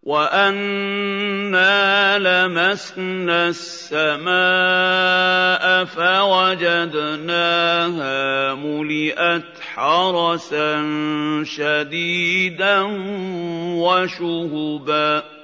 وَأَنَّا لَمَسْنَا السَّمَاءَ فَوَجَدْنَاهَا مُلِئَتْ حَرَسًا شَدِيدًا وَشُهُبًا